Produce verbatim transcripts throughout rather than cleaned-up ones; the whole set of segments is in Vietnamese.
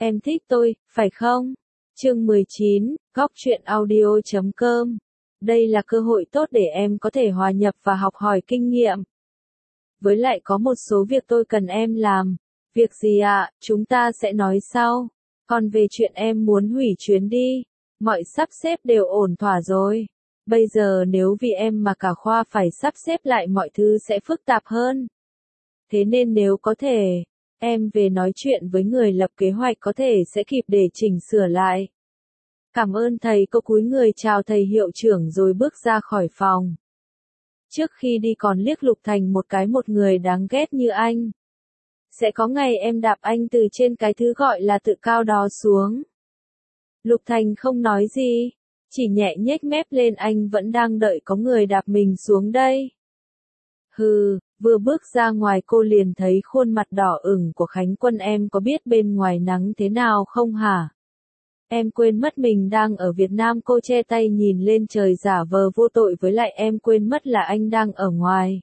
Em thích tôi, phải không? Chương mười chín, góc truyện audio chấm com. Đây là cơ hội tốt để em có thể hòa nhập và học hỏi kinh nghiệm. Với lại có một số việc tôi cần em làm. Việc gì ạ, chúng ta sẽ nói sau. Còn về chuyện em muốn hủy chuyến đi, mọi sắp xếp đều ổn thỏa rồi. Bây giờ nếu vì em mà cả khoa phải sắp xếp lại mọi thứ sẽ phức tạp hơn. Thế nên nếu có thể, em về nói chuyện với người lập kế hoạch có thể sẽ kịp để chỉnh sửa lại. Cảm ơn thầy. Cô cúi người chào thầy hiệu trưởng rồi bước ra khỏi phòng. Trước khi đi còn liếc Lục Thành một cái, một người đáng ghét như anh. Sẽ có ngày em đạp anh từ trên cái thứ gọi là tự cao đó xuống. Lục Thành không nói gì, chỉ nhẹ nhếch mép lên. Anh vẫn đang đợi có người đạp mình xuống đây. Hừ, vừa bước ra ngoài cô liền thấy khuôn mặt đỏ ửng của Khánh Quân. Em có biết bên ngoài nắng thế nào không hả? Em quên mất mình đang ở Việt Nam. Cô che tay nhìn lên trời giả vờ vô tội. Với lại em quên mất là anh đang ở ngoài.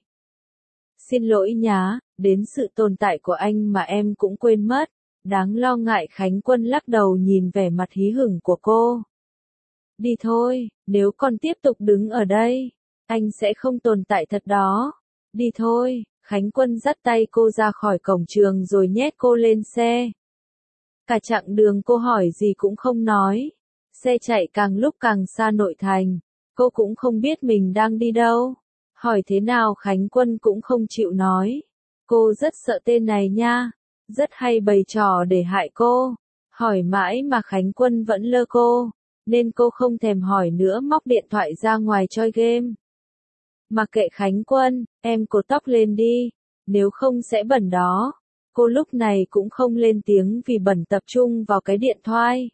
Xin lỗi nhá, đến sự tồn tại của anh mà em cũng quên mất. Đáng lo ngại. Khánh Quân lắc đầu nhìn vẻ mặt hí hửng của cô. Đi thôi, nếu còn tiếp tục đứng ở đây, anh sẽ không tồn tại thật đó. Đi thôi. Khánh Quân dắt tay cô ra khỏi cổng trường rồi nhét cô lên xe. Cả chặng đường cô hỏi gì cũng không nói. Xe chạy càng lúc càng xa nội thành. Cô cũng không biết mình đang đi đâu. Hỏi thế nào Khánh Quân cũng không chịu nói. Cô rất sợ tên này nha. Rất hay bày trò để hại cô. Hỏi mãi mà Khánh Quân vẫn lơ cô. Nên cô không thèm hỏi nữa, móc điện thoại ra ngoài chơi game. Mặc kệ Khánh Quân, em cột tóc lên đi. Nếu không sẽ bẩn đó. Cô lúc này cũng không lên tiếng vì bẩn, tập trung vào cái điện thoại.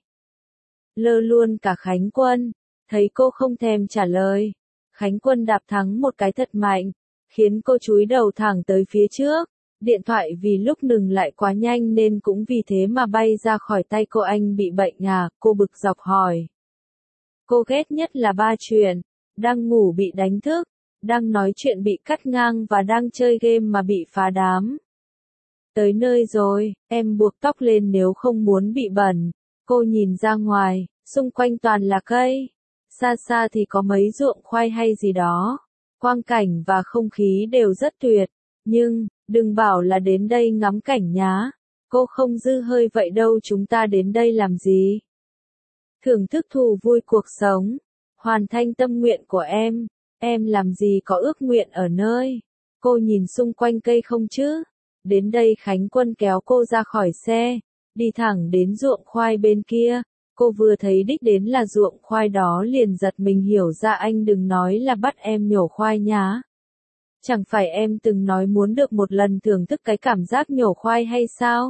Lơ luôn cả Khánh Quân. Thấy cô không thèm trả lời, Khánh Quân đạp thắng một cái thật mạnh, khiến cô chúi đầu thẳng tới phía trước. Điện thoại vì lúc ngừng lại quá nhanh nên cũng vì thế mà bay ra khỏi tay cô. Anh bị bệnh à? Cô bực dọc hỏi. Cô ghét nhất là ba chuyện: đang ngủ bị đánh thức, đang nói chuyện bị cắt ngang và đang chơi game mà bị phá đám. Tới nơi rồi, em buộc tóc lên nếu không muốn bị bẩn. Cô nhìn ra ngoài, xung quanh toàn là cây. Xa xa thì có mấy ruộng khoai hay gì đó. Quang cảnh và không khí đều rất tuyệt. Nhưng, đừng bảo là đến đây ngắm cảnh nhá. Cô không dư hơi vậy đâu. Chúng ta đến đây làm gì? Thưởng thức thú vui cuộc sống. Hoàn thành tâm nguyện của em. Em làm gì có ước nguyện ở nơi. Cô nhìn xung quanh cây không chứ? Đến đây Khánh Quân kéo cô ra khỏi xe. Đi thẳng đến ruộng khoai bên kia. Cô vừa thấy đích đến là ruộng khoai đó liền giật mình, hiểu ra. Anh đừng nói là bắt em nhổ khoai nhá. Chẳng phải em từng nói muốn được một lần thưởng thức cái cảm giác nhổ khoai hay sao?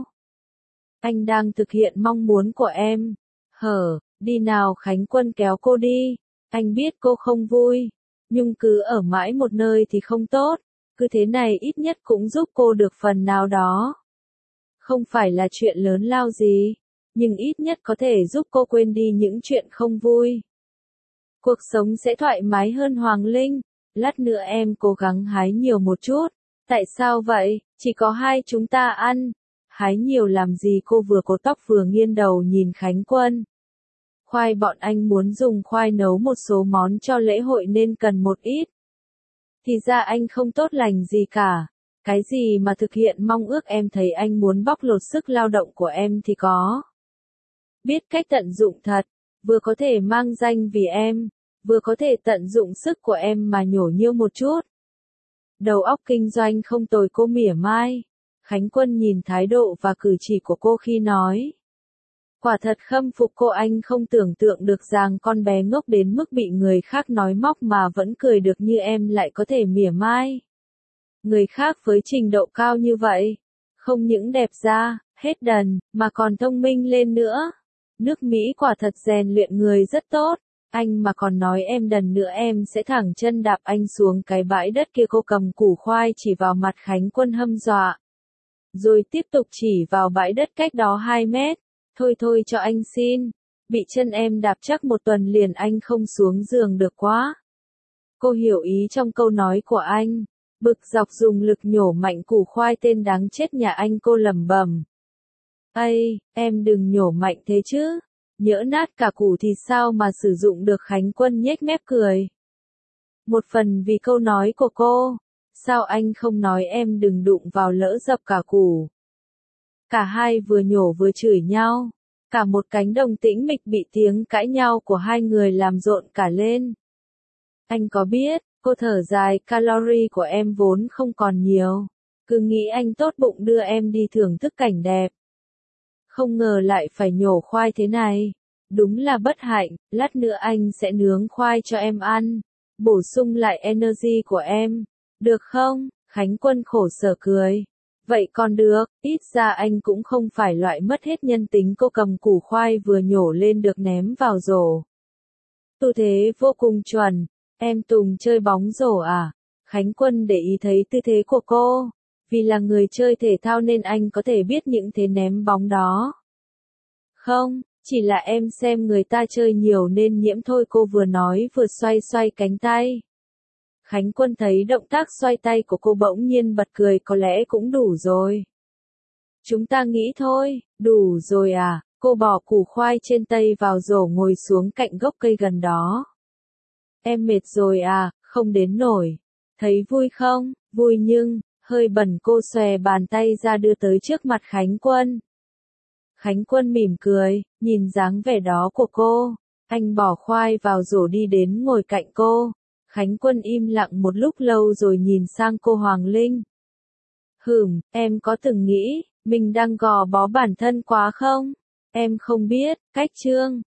Anh đang thực hiện mong muốn của em. Hở, đi nào. Khánh Quân kéo cô đi. Anh biết cô không vui, nhưng cứ ở mãi một nơi thì không tốt. Cứ thế này ít nhất cũng giúp cô được phần nào đó. Không phải là chuyện lớn lao gì, nhưng ít nhất có thể giúp cô quên đi những chuyện không vui. Cuộc sống sẽ thoải mái hơn. Hoàng Linh, lát nữa em cố gắng hái nhiều một chút. Tại sao vậy? Chỉ có hai chúng ta ăn. Hái nhiều làm gì? Cô vừa cột tóc vừa nghiêng đầu nhìn Khánh Quân. Khoai, bọn anh muốn dùng khoai nấu một số món cho lễ hội nên cần một ít. Thì ra anh không tốt lành gì cả. Cái gì mà thực hiện mong ước? Em thấy anh muốn bóc lột sức lao động của em thì có. Biết cách tận dụng thật, vừa có thể mang danh vì em, vừa có thể tận dụng sức của em mà nhổ nhiêu một chút. Đầu óc kinh doanh không tồi. Cô mỉa mai. Khánh Quân nhìn thái độ và cử chỉ của cô khi nói. Quả thật khâm phục cô. Anh không tưởng tượng được rằng con bé ngốc đến mức bị người khác nói móc mà vẫn cười được như em lại có thể mỉa mai. Người khác với trình độ cao như vậy, không những đẹp da, hết đần, mà còn thông minh lên nữa. Nước Mỹ quả thật rèn luyện người rất tốt. Anh mà còn nói em đần nữa em sẽ thẳng chân đạp anh xuống cái bãi đất kia. Cô cầm củ khoai chỉ vào mặt Khánh Quân hâm dọa. Rồi tiếp tục chỉ vào bãi đất cách đó hai mét. Thôi thôi cho anh xin. Bị chân em đạp chắc một tuần liền anh không xuống giường được quá. Cô hiểu ý trong câu nói của anh. Bực dọc dùng lực nhổ mạnh củ khoai tên đáng chết nhà anh. Cô lẩm bẩm. Ây, em đừng nhổ mạnh thế chứ. Nhỡ nát cả củ thì sao mà sử dụng được. Khánh Quân nhếch mép cười. Một phần vì câu nói của cô. Sao anh không nói em đừng đụng vào lỡ dập cả củ. Cả hai vừa nhổ vừa chửi nhau. Cả một cánh đồng tĩnh mịch bị tiếng cãi nhau của hai người làm rộn cả lên. Anh có biết, cô thở dài, calorie của em vốn không còn nhiều. Cứ nghĩ anh tốt bụng đưa em đi thưởng thức cảnh đẹp. Không ngờ lại phải nhổ khoai thế này. Đúng là bất hạnh, lát nữa anh sẽ nướng khoai cho em ăn. Bổ sung lại energy của em. Được không? Khánh Quân khổ sở cười. Vậy còn được, ít ra anh cũng không phải loại mất hết nhân tính. Cô cầm củ khoai vừa nhổ lên được ném vào rổ. Tư thế vô cùng chuẩn. Em Tùng chơi bóng rổ à? Khánh Quân để ý thấy tư thế của cô. Vì là người chơi thể thao nên anh có thể biết những thế ném bóng đó. Không, chỉ là em xem người ta chơi nhiều nên nhiễm thôi. Cô vừa nói vừa xoay xoay cánh tay. Khánh Quân thấy động tác xoay tay của cô bỗng nhiên bật cười, có lẽ cũng đủ rồi. Chúng ta nghĩ thôi, đủ rồi à? Cô bỏ củ khoai trên tay vào rổ ngồi xuống cạnh gốc cây gần đó. Em mệt rồi à, không đến nổi. Thấy vui không? Vui nhưng, hơi bẩn. Cô xòe bàn tay ra đưa tới trước mặt Khánh Quân. Khánh Quân mỉm cười, nhìn dáng vẻ đó của cô. Anh bỏ khoai vào rổ đi đến ngồi cạnh cô. Khánh Quân im lặng một lúc lâu rồi nhìn sang cô Hoàng Linh. Hửm, em có từng nghĩ, mình đang gò bó bản thân quá không? Em không biết, cách chương.